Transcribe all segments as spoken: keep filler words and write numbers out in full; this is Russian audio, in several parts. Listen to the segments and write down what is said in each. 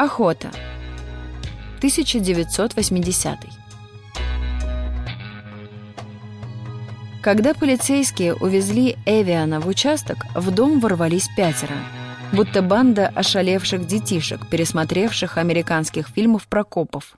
Охота. тысяча девятьсот восьмидесятый. Когда полицейские увезли Эвиана в участок, в дом ворвались пятеро, будто банда ошалевших детишек, пересмотревших американских фильмов про копов.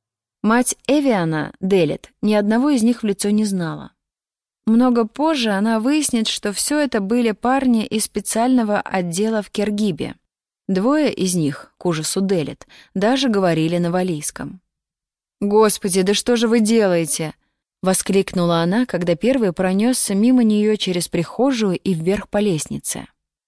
Мать Эвиана, Делет, ни одного из них в лицо не знала. Много позже она выяснит, что все это были парни из специального отдела в Кергибе. Двое из них, к ужасу Делет, даже говорили на валлийском. «Господи, да что же вы делаете?» — воскликнула она, когда первый пронесся мимо нее через прихожую и вверх по лестнице.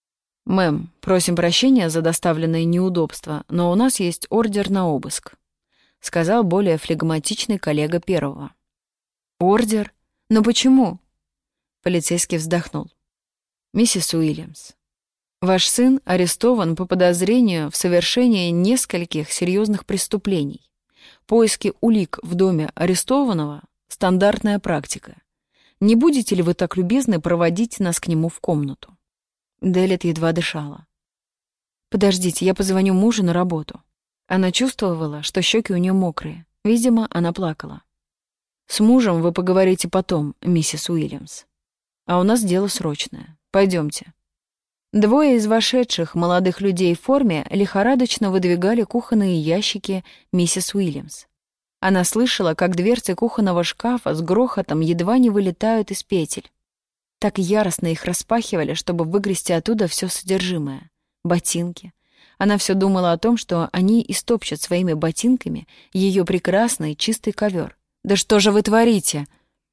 «Мэм, просим прощения за доставленные неудобства, но у нас есть ордер на обыск», — сказал более флегматичный коллега первого. «Ордер? Но почему?» Полицейский вздохнул. «Миссис Уильямс, ваш сын арестован по подозрению в совершении нескольких серьезных преступлений. Поиски улик в доме арестованного — стандартная практика. Не будете ли вы так любезны проводить нас к нему в комнату?» Делет едва дышала. «Подождите, я позвоню мужу на работу». Она чувствовала, что щеки у нее мокрые. Видимо, она плакала. «С мужем вы поговорите потом, миссис Уильямс. А у нас дело срочное. Пойдемте». Двое из вошедших молодых людей в форме лихорадочно выдвигали кухонные ящики миссис Уильямс. Она слышала, как дверцы кухонного шкафа с грохотом едва не вылетают из петель. Так яростно их распахивали, чтобы выгрести оттуда все содержимое. Ботинки. Она все думала о том, что они истопчат своими ботинками ее прекрасный чистый ковер. «Да что же вы творите?»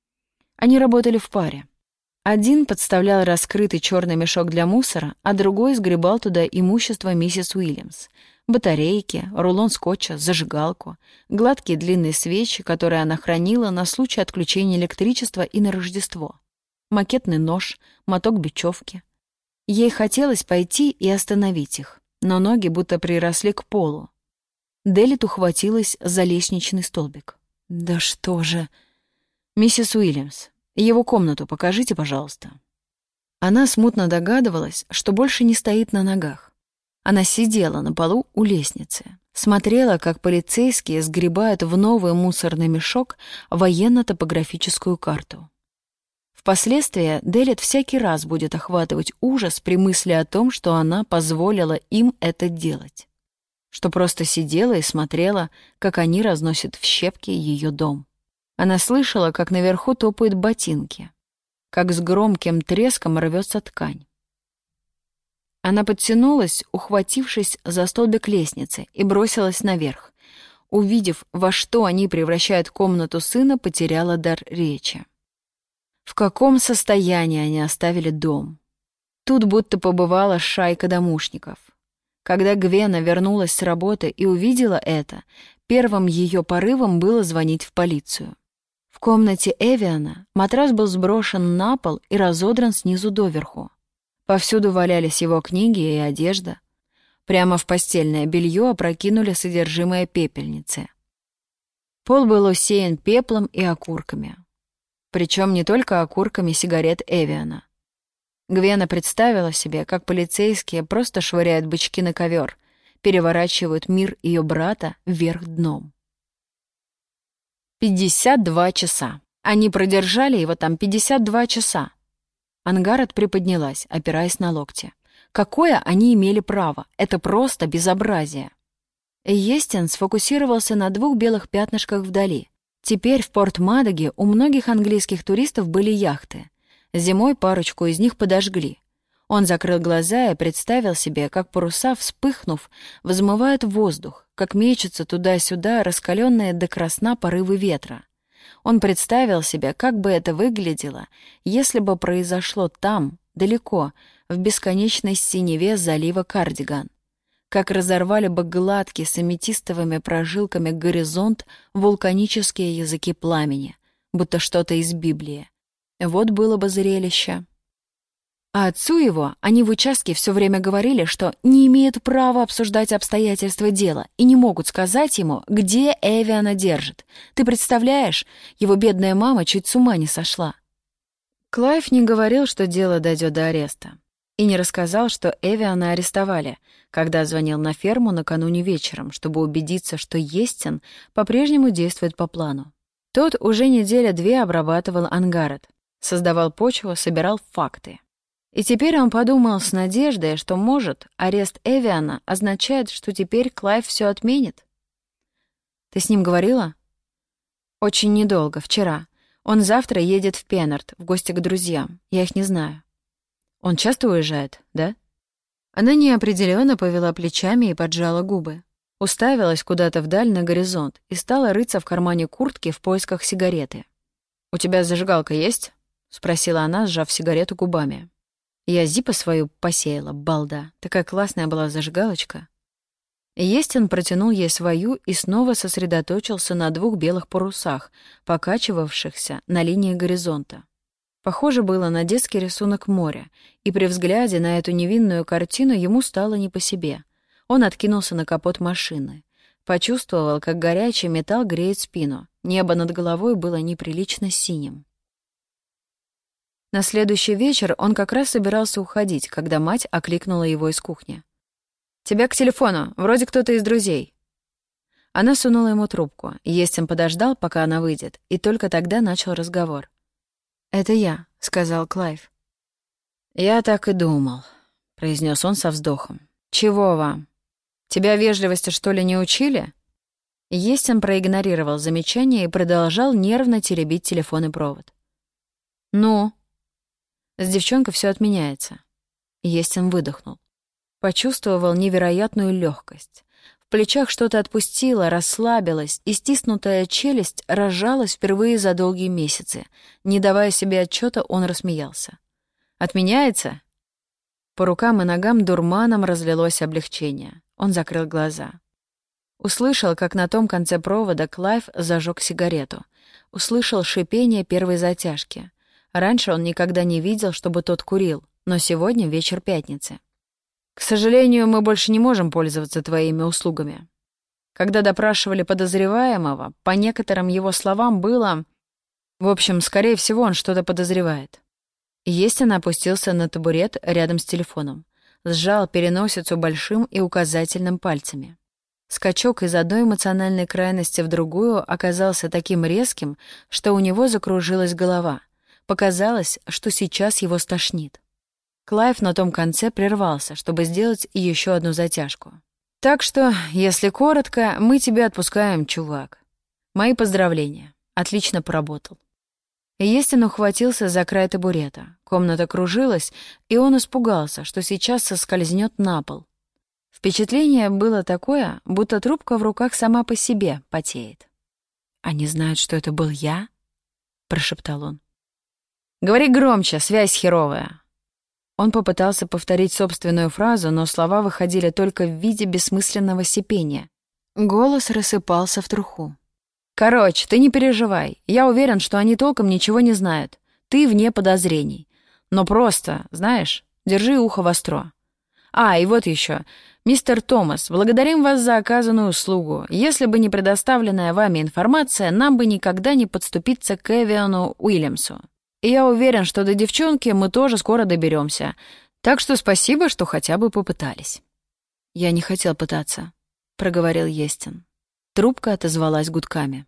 Они работали в паре. Один подставлял раскрытый черный мешок для мусора, а другой сгребал туда имущество миссис Уильямс. Батарейки, рулон скотча, зажигалку, гладкие длинные свечи, которые она хранила на случай отключения электричества и на Рождество. Макетный нож, моток бечевки. Ей хотелось пойти и остановить их, но ноги будто приросли к полу. Делет ухватилась за лестничный столбик. «Да что же...» «Миссис Уильямс, его комнату покажите, пожалуйста». Она смутно догадывалась, что больше не стоит на ногах. Она сидела на полу у лестницы, смотрела, как полицейские сгребают в новый мусорный мешок военно-топографическую карту. Впоследствии Делет всякий раз будет охватывать ужас при мысли о том, что она позволила им это делать, что просто сидела и смотрела, как они разносят в щепки ее дом. Она слышала, как наверху топают ботинки, как с громким треском рвется ткань. Она подтянулась, ухватившись за столбик лестницы, и бросилась наверх. Увидев, во что они превращают комнату сына, потеряла дар речи. В каком состоянии они оставили дом? Тут будто побывала шайка домушников. Когда Гвена вернулась с работы и увидела это, первым ее порывом было звонить в полицию. В комнате Эвиана матрас был сброшен на пол и разодран снизу доверху. Повсюду валялись его книги и одежда. Прямо в постельное белье опрокинули содержимое пепельницы. Пол был усеян пеплом и окурками. Причем не только окурками сигарет Эвиана. Гвена представила себе, как полицейские просто швыряют бычки на ковер, переворачивают мир ее брата вверх дном. пятьдесят два часа. Они продержали его там пятьдесят два часа. Ангарет приподнялась, опираясь на локти. Какое они имели право? Это просто безобразие. Естин сфокусировался на двух белых пятнышках вдали. Теперь в Порт-Мадаге у многих английских туристов были яхты. Зимой парочку из них подожгли. Он закрыл глаза и представил себе, как паруса, вспыхнув, взмывают в воздух, как мечутся туда-сюда раскаленные до красна порывы ветра. Он представил себе, как бы это выглядело, если бы произошло там, далеко, в бесконечной синеве залива Кардиган. Как разорвали бы гладкий с аметистовыми прожилками горизонт вулканические языки пламени, будто что-то из Библии. Вот было бы зрелище. А отцу его они в участке все время говорили, что не имеют права обсуждать обстоятельства дела и не могут сказать ему, где Эвиана держит. Ты представляешь, его бедная мама чуть с ума не сошла. Клайв не говорил, что дело дойдет до ареста. И не рассказал, что Эвиана арестовали, когда звонил на ферму накануне вечером, чтобы убедиться, что Естин по-прежнему действует по плану. Тот уже неделя две обрабатывал Ангарет, создавал почву, собирал факты. И теперь он подумал с надеждой, что, может, арест Эвиана означает, что теперь Клайв все отменит. «Ты с ним говорила?» «Очень недолго, вчера. Он завтра едет в Пеннард, в гости к друзьям. Я их не знаю». «Он часто уезжает, да?» Она неопределенно повела плечами и поджала губы. Уставилась куда-то вдаль на горизонт и стала рыться в кармане куртки в поисках сигареты. «У тебя зажигалка есть?» — спросила она, сжав сигарету губами. «Я зипа свою посеяла, балда. Такая классная была зажигалочка». Естин протянул ей свою и снова сосредоточился на двух белых парусах, покачивавшихся на линии горизонта. Похоже было на детский рисунок моря, и при взгляде на эту невинную картину ему стало не по себе. Он откинулся на капот машины. Почувствовал, как горячий металл греет спину. Небо над головой было неприлично синим. На следующий вечер он как раз собирался уходить, когда мать окликнула его из кухни. «Тебя к телефону, вроде кто-то из друзей». Она сунула ему трубку. Естин подождал, пока она выйдет, и только тогда начал разговор. «Это я», — сказал Клайв. «Я так и думал», — произнес он со вздохом. «Чего вам? Тебя вежливости, что ли, не учили?» Естин проигнорировал замечание и продолжал нервно теребить телефонный провод. «Ну?» «С девчонкой все отменяется». Естин выдохнул. Почувствовал невероятную легкость. В плечах что-то отпустило, расслабилось, и стиснутая челюсть разжалась впервые за долгие месяцы. Не давая себе отчета, он рассмеялся. «Отменяется?» По рукам и ногам дурманом разлилось облегчение. Он закрыл глаза. Услышал, как на том конце провода Клайв зажег сигарету. Услышал шипение первой затяжки. Раньше он никогда не видел, чтобы тот курил, но сегодня вечер пятницы. «К сожалению, мы больше не можем пользоваться твоими услугами». Когда допрашивали подозреваемого, по некоторым его словам было... В общем, скорее всего, он что-то подозревает. Естин опустился на табурет рядом с телефоном. Сжал переносицу большим и указательным пальцами. Скачок из одной эмоциональной крайности в другую оказался таким резким, что у него закружилась голова. Показалось, что сейчас его стошнит. Клайв на том конце прервался, чтобы сделать еще одну затяжку. «Так что, если коротко, мы тебя отпускаем, чувак. Мои поздравления. Отлично поработал». Естин ухватился за край табурета. Комната кружилась, и он испугался, что сейчас соскользнет на пол. Впечатление было такое, будто трубка в руках сама по себе потеет. «Они знают, что это был я?» — прошептал он. «Говори громче, связь херовая». Он попытался повторить собственную фразу, но слова выходили только в виде бессмысленного сипения. Голос рассыпался в труху. «Короче, ты не переживай. Я уверен, что они толком ничего не знают. Ты вне подозрений. Но просто, знаешь, держи ухо востро. А, и вот еще. Мистер Томас, благодарим вас за оказанную услугу. Если бы не предоставленная вами информация, нам бы никогда не подступиться к Эвиану Уильямсу. И я уверен, что до девчонки мы тоже скоро доберемся. Так что спасибо, что хотя бы попытались». «Я не хотел пытаться», — проговорил Естин. Трубка отозвалась гудками.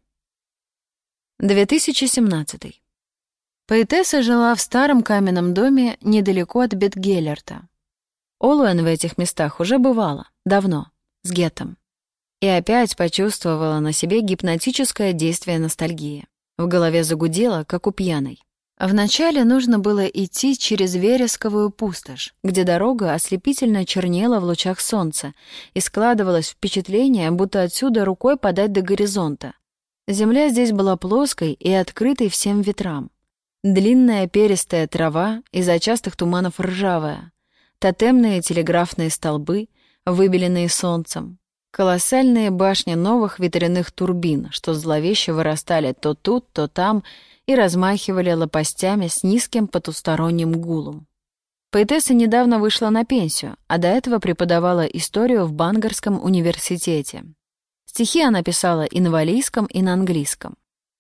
две тысячи семнадцатый. Поэтесса жила в старом каменном доме недалеко от Бет-Геллерта. Олуэн в этих местах уже бывала, давно, с Геттом. И опять почувствовала на себе гипнотическое действие ностальгии. В голове загудело, как у пьяной. Вначале нужно было идти через вересковую пустошь, где дорога ослепительно чернела в лучах солнца, и складывалось впечатление, будто отсюда рукой подать до горизонта. Земля здесь была плоской и открытой всем ветрам. Длинная перистая трава, из-за частых туманов ржавая, тотемные телеграфные столбы, выбеленные солнцем, колоссальные башни новых ветряных турбин, что зловеще вырастали то тут, то там, и размахивали лопастями с низким потусторонним гулом. Поэтесса недавно вышла на пенсию, а до этого преподавала историю в Бангарском университете. Стихи она писала и на валлийском, и на английском.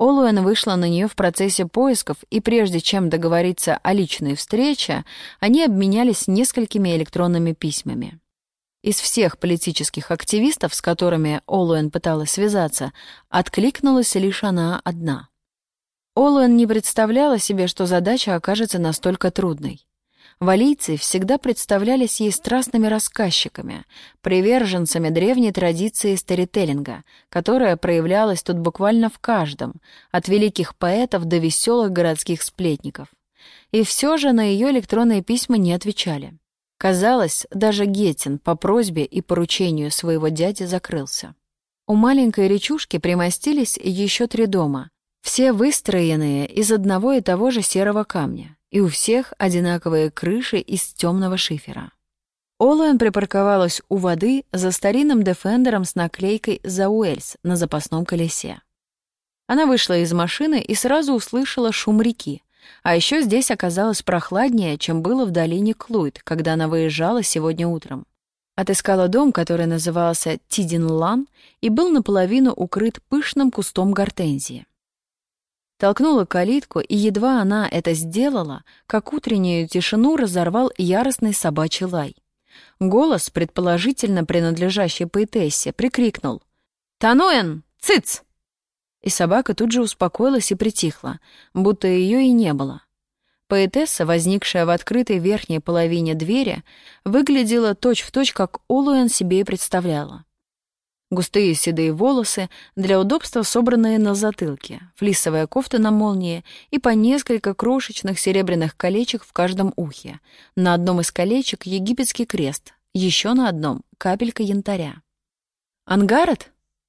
Олуэн вышла на нее в процессе поисков, и прежде чем договориться о личной встрече, они обменялись несколькими электронными письмами. Из всех политических активистов, с которыми Олуэн пыталась связаться, откликнулась лишь она одна. Олуэн не представляла себе, что задача окажется настолько трудной. Валийцы всегда представлялись ей страстными рассказчиками, приверженцами древней традиции сторителлинга, которая проявлялась тут буквально в каждом, от великих поэтов до веселых городских сплетников. И все же на ее электронные письма не отвечали. Казалось, даже Геттин по просьбе и поручению своего дяди закрылся. У маленькой речушки примостились еще три дома, все выстроенные из одного и того же серого камня, и у всех одинаковые крыши из темного шифера. Олуэн припарковалась у воды за старинным дефендером с наклейкой «За Уэльс» на запасном колесе. Она вышла из машины и сразу услышала шум реки, а еще здесь оказалось прохладнее, чем было в долине Клуид, когда она выезжала сегодня утром. Отыскала дом, который назывался Тидинлан и был наполовину укрыт пышным кустом гортензии. Толкнула калитку, и едва она это сделала, как утреннюю тишину разорвал яростный собачий лай. Голос, предположительно принадлежащий поэтессе, прикрикнул: «Тануэн, цыц!» И собака тут же успокоилась и притихла, будто ее и не было. Поэтесса, возникшая в открытой верхней половине двери, выглядела точь-в-точь, как Олуэн себе и представляла. Густые седые волосы, для удобства собранные на затылке, флисовая кофта на молнии и по несколько крошечных серебряных колечек в каждом ухе. На одном из колечек египетский крест, еще на одном — капелька янтаря. «Ангарет?»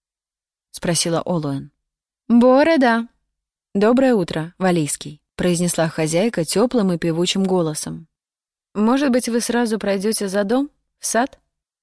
— спросила Олуэн. «Бора, да». «Доброе утро, Валийский», — произнесла хозяйка теплым и певучим голосом. «Может быть, вы сразу пройдете за дом, в сад?»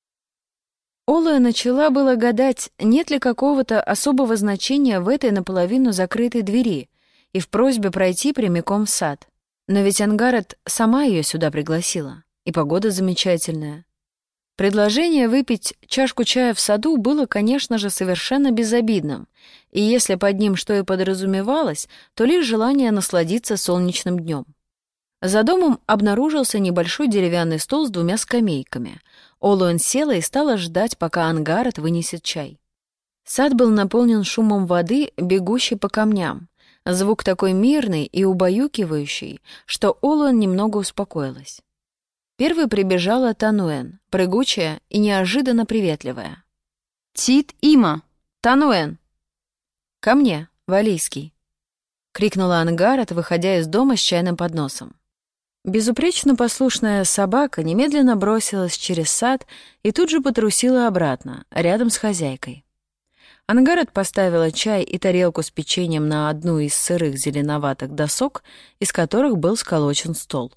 Олуэн начала было гадать, нет ли какого-то особого значения в этой наполовину закрытой двери и в просьбе пройти прямиком в сад. Но ведь Ангарет сама ее сюда пригласила, и погода замечательная. Предложение выпить чашку чая в саду было, конечно же, совершенно безобидным, и если под ним что и подразумевалось, то лишь желание насладиться солнечным днем. За домом обнаружился небольшой деревянный стол с двумя скамейками. Олуэн села и стала ждать, пока Ангарет вынесет чай. Сад был наполнен шумом воды, бегущей по камням. Звук такой мирный и убаюкивающий, что Олуэн немного успокоилась. Первой прибежала Тануэн, прыгучая и неожиданно приветливая. «Тит Има! Тануэн!» «Ко мне, Валийский!» — крикнула Ангарет, выходя из дома с чайным подносом. Безупречно послушная собака немедленно бросилась через сад и тут же потрусила обратно, рядом с хозяйкой. Ангарет поставила чай и тарелку с печеньем на одну из сырых зеленоватых досок, из которых был сколочен стол.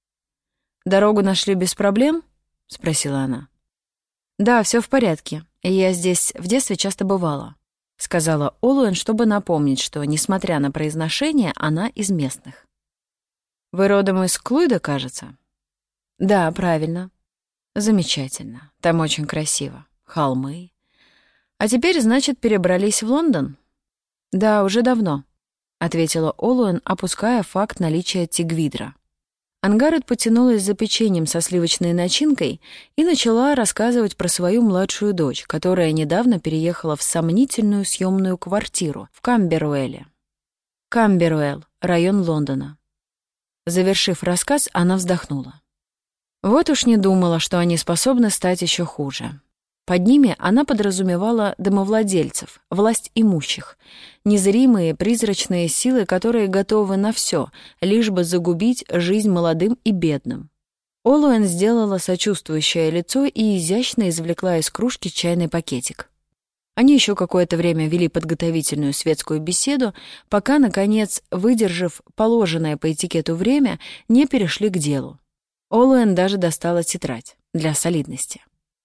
«Дорогу нашли без проблем?» — спросила она. «Да, все в порядке. Я здесь в детстве часто бывала», — сказала Олуэн, чтобы напомнить, что, несмотря на произношение, она из местных. «Вы родом из Клуида, кажется?» «Да, правильно». «Замечательно. Там очень красиво. Холмы. А теперь, значит, перебрались в Лондон?» «Да, уже давно», — ответила Олуэн, опуская факт наличия тигвидра. Ангарет потянулась за печеньем со сливочной начинкой и начала рассказывать про свою младшую дочь, которая недавно переехала в сомнительную съемную квартиру в Камберуэле. Камберуэлл, район Лондона. Завершив рассказ, она вздохнула. Вот уж не думала, что они способны стать еще хуже. Под ними она подразумевала домовладельцев, власть имущих, незримые призрачные силы, которые готовы на все, лишь бы загубить жизнь молодым и бедным. Олуэн сделала сочувствующее лицо и изящно извлекла из кружки чайный пакетик. Они еще какое-то время вели подготовительную светскую беседу, пока, наконец, выдержав положенное по этикету время, не перешли к делу. Олуэн даже достала тетрадь для солидности.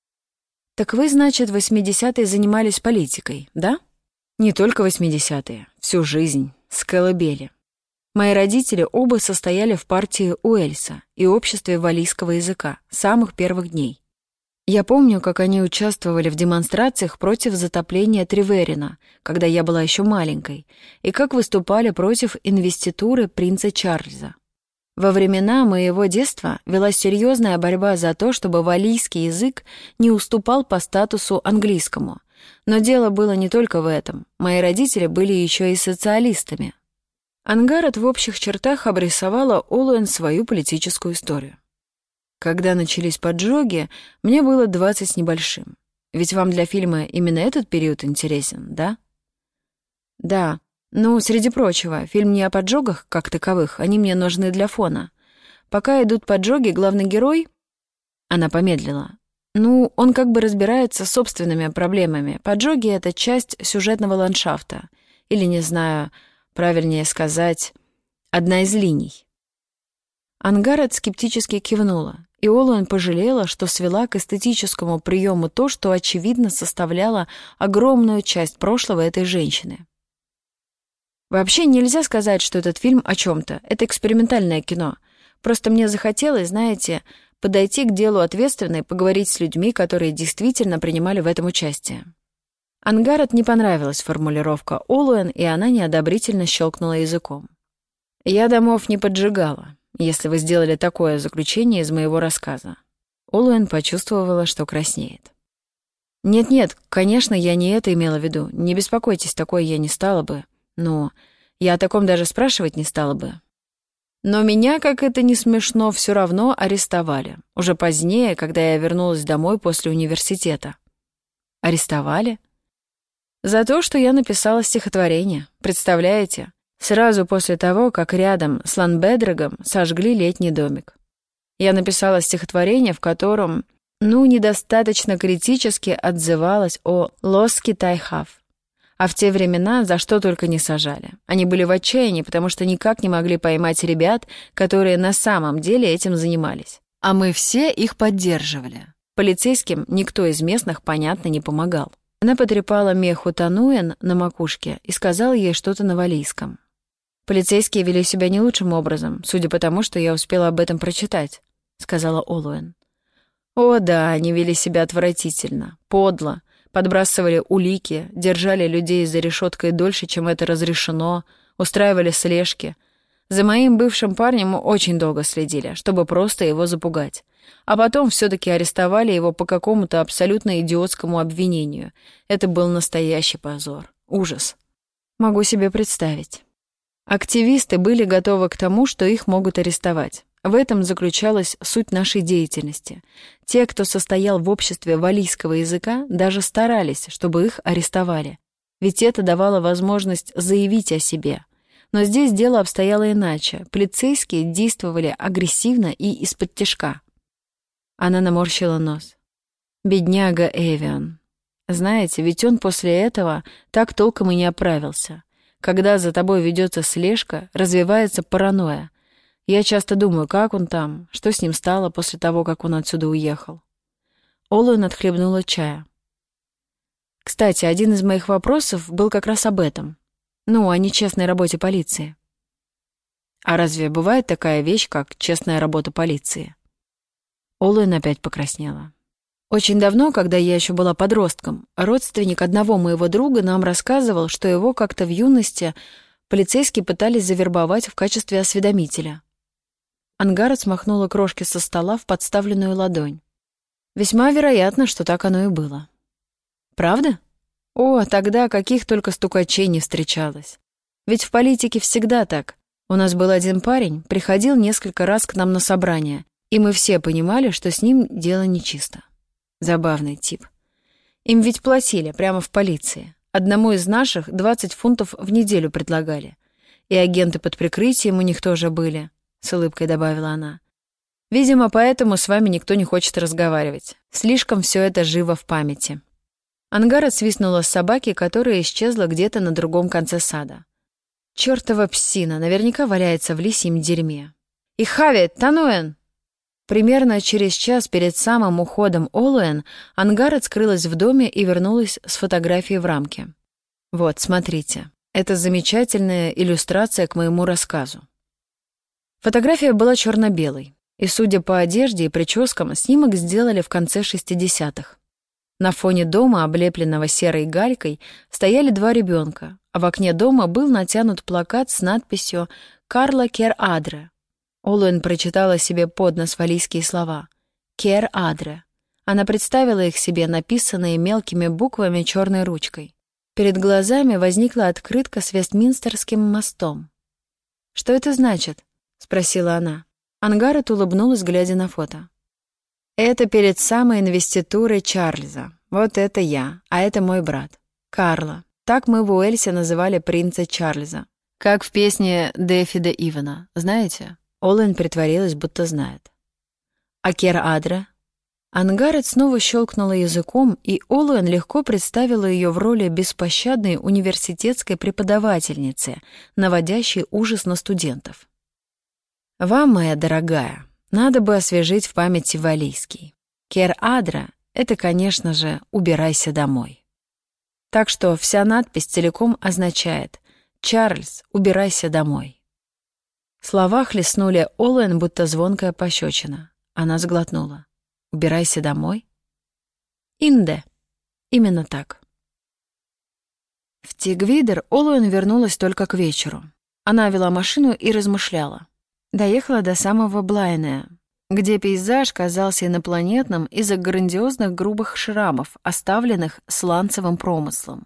«Так вы, значит, в восьмидесятые занимались политикой, да?» «Не только восьмидесятые, всю жизнь, с колыбели. Мои родители оба состояли в партии Уэльса и обществе валийского языка с самых первых дней. Я помню, как они участвовали в демонстрациях против затопления Треверина, когда я была еще маленькой, и как выступали против инвеституры принца Чарльза. Во времена моего детства велась серьезная борьба за то, чтобы валлийский язык не уступал по статусу английскому. Но дело было не только в этом. Мои родители были еще и социалистами. Ангарет в общих чертах обрисовала Олуэн свою политическую историю. Когда начались поджоги, мне было двадцать с небольшим. Ведь вам для фильма именно этот период интересен, да? Да. Ну, среди прочего, фильм не о поджогах как таковых, они мне нужны для фона. Пока идут поджоги, главный герой... Она помедлила. Ну, он как бы разбирается с собственными проблемами. Поджоги — это часть сюжетного ландшафта. Или, не знаю, правильнее сказать, одна из линий. Ангарет скептически кивнула, и Олуэн пожалела, что свела к эстетическому приему то, что, очевидно, составляло огромную часть прошлого этой женщины. Вообще нельзя сказать, что этот фильм о чем-то. Это экспериментальное кино. Просто мне захотелось, знаете, подойти к делу ответственно и поговорить с людьми, которые действительно принимали в этом участие. Ангарет не понравилась формулировка Олуэн, и она неодобрительно щелкнула языком. «Я домов не поджигала, если вы сделали такое заключение из моего рассказа». Олуэн почувствовала, что краснеет. «Нет-нет, конечно, я не это имела в виду. Не беспокойтесь, такое я не стала бы. Ну, я о таком даже спрашивать не стала бы. Но меня, как это не смешно, все равно арестовали. Уже позднее, когда я вернулась домой после университета». «Арестовали?» «За то, что я написала стихотворение. Представляете? Сразу после того, как рядом с Ланбедрегом сожгли летний домик. Я написала стихотворение, в котором, ну, недостаточно критически отзывалась о «Лоски Тайхав». А в те времена за что только не сажали. Они были в отчаянии, потому что никак не могли поймать ребят, которые на самом деле этим занимались. А мы все их поддерживали. Полицейским никто из местных, понятно, не помогал. Она потрепала Меху Тануэн на макушке и сказала ей что-то на валлийском. «Полицейские вели себя не лучшим образом, судя по тому, что я успела об этом прочитать», — сказала Олуэн. «О да, они вели себя отвратительно, подло, подбрасывали улики, держали людей за решеткой дольше, чем это разрешено, устраивали слежки. За моим бывшим парнем очень долго следили, чтобы просто его запугать. А потом все-таки арестовали его по какому-то абсолютно идиотскому обвинению. Это был настоящий позор. Ужас. Могу себе представить». Активисты были готовы к тому, что их могут арестовать. В этом заключалась суть нашей деятельности. Те, кто состоял в обществе валлийского языка, даже старались, чтобы их арестовали. Ведь это давало возможность заявить о себе. Но здесь дело обстояло иначе. Полицейские действовали агрессивно и из-под Она наморщила нос. Бедняга Эвиан. Знаете, ведь он после этого так толком и не оправился. Когда за тобой ведется слежка, развивается паранойя. Я часто думаю, как он там, что с ним стало после того, как он отсюда уехал. Олуэн отхлебнула чая. Кстати, один из моих вопросов был как раз об этом. Ну, о нечестной работе полиции. А разве бывает такая вещь, как честная работа полиции? Олуэн опять покраснела. Очень давно, когда я еще была подростком, родственник одного моего друга нам рассказывал, что его как-то в юности полицейские пытались завербовать в качестве осведомителя. Ангарет смахнула крошки со стола в подставленную ладонь. Весьма вероятно, что так оно и было. Правда? О, тогда каких только стукачей не встречалось. Ведь в политике всегда так. У нас был один парень, приходил несколько раз к нам на собрание, и мы все понимали, что с ним дело нечисто. Забавный тип. Им ведь платили прямо в полиции. Одному из наших двадцать фунтов в неделю предлагали. И агенты под прикрытием у них тоже были, с улыбкой добавила она. Видимо, поэтому с вами никто не хочет разговаривать. Слишком все это живо в памяти. Ангарет свистнула с собаки, которая исчезла где-то на другом конце сада. Чёртова псина, наверняка валяется в лисьем дерьме. И Хави, Тануэн! Примерно через час перед самым уходом Олуэн Ангарет скрылась в доме и вернулась с фотографией в рамке. Вот, смотрите. Это замечательная иллюстрация к моему рассказу. Фотография была черно-белой. И, судя по одежде и прическам, снимок сделали в конце шестидесятых. На фоне дома, облепленного серой галькой, стояли два ребенка, а в окне дома был натянут плакат с надписью «Карла Кер Адре». Олуэн прочитала себе под нос валлийские слова «Кер Адре». Она представила их себе, написанные мелкими буквами черной ручкой. Перед глазами возникла открытка с Вестминстерским мостом. «Что это значит?» — спросила она. Ангарет улыбнулась, глядя на фото. «Это перед самой инвеститурой Чарльза. Вот это я, а это мой брат. Карла. Так мы в Уэльсе называли принца Чарльза. Как в песне Дэфида Ивана. Знаете?» Олуэн притворилась, будто знает. «А Кер Адре?» Ангарет снова щелкнула языком, и Олуэн легко представила ее в роли беспощадной университетской преподавательницы, наводящей ужас на студентов. «Вам, моя дорогая, надо бы освежить в памяти валлийский. Кер Адре — это, конечно же, «убирайся домой». Так что вся надпись целиком означает «Чарльз, убирайся домой». Слова хлестнули Олуэн, будто звонкая пощечина. Она сглотнула. «Убирайся домой?» «Инде». Именно так. В Тигвидер Олуэн вернулась только к вечеру. Она вела машину и размышляла. Доехала до самого Блайнея, где пейзаж казался инопланетным из-за грандиозных грубых шрамов, оставленных сланцевым промыслом.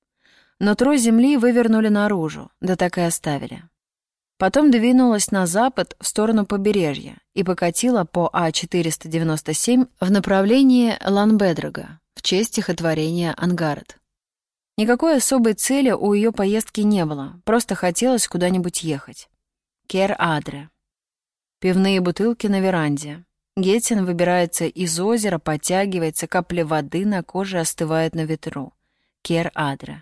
Нутро земли вывернули наружу, да так и оставили. Потом двинулась на запад в сторону побережья и покатила по А четыреста девяносто семь в направлении Ланбедрога в честь стихотворения Ангарет. Никакой особой цели у ее поездки не было, просто хотелось куда-нибудь ехать. Кер Адре. Пивные бутылки на веранде. Геттин выбирается из озера, подтягивается, капли воды на коже остывают на ветру. Кер Адре.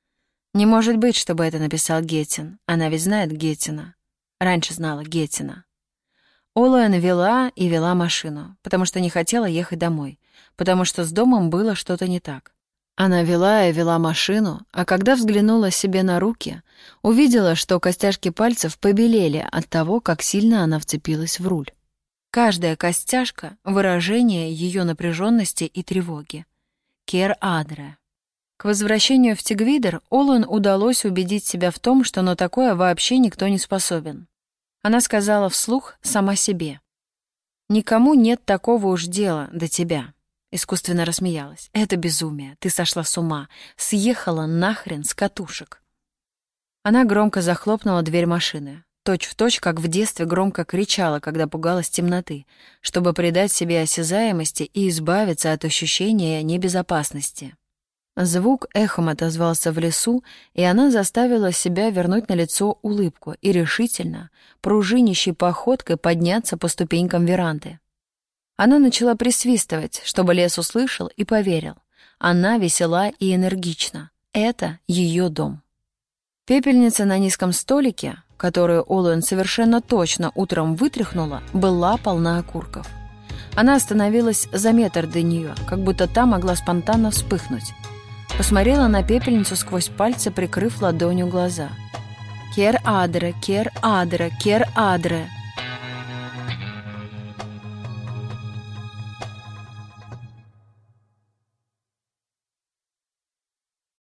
Не может быть, чтобы это написал Геттин. Она ведь знает Геттина. Раньше знала Геттина. Олуэн вела и вела машину, потому что не хотела ехать домой, потому что с домом было что-то не так. Она вела и вела машину, а когда взглянула себе на руки, увидела, что костяшки пальцев побелели от того, как сильно она вцепилась в руль. Каждая костяшка — выражение ее напряженности и тревоги. Кер Адре. К возвращению в Тигвидер Олуэн удалось убедить себя в том, что на такое вообще никто не способен. Она сказала вслух сама себе. «Никому нет такого уж дела до тебя». Искусственно рассмеялась. «Это безумие. Ты сошла с ума. Съехала нахрен с катушек». Она громко захлопнула дверь машины. Точь-в-точь, как в детстве громко кричала, когда пугалась темноты, чтобы придать себе осязаемости и избавиться от ощущения небезопасности. Звук эхом отозвался в лесу, и она заставила себя вернуть на лицо улыбку и решительно, пружинищей походкой подняться по ступенькам веранды. Она начала присвистывать, чтобы лес услышал и поверил. Она весела и энергична. Это ее дом. Пепельница на низком столике, которую Олуэн совершенно точно утром вытряхнула, была полна окурков. Она остановилась за метр до нее, как будто та могла спонтанно вспыхнуть. Посмотрела на пепельницу сквозь пальцы, прикрыв ладонью глаза. «Кер Адре, Кер Адре, Кер Адре».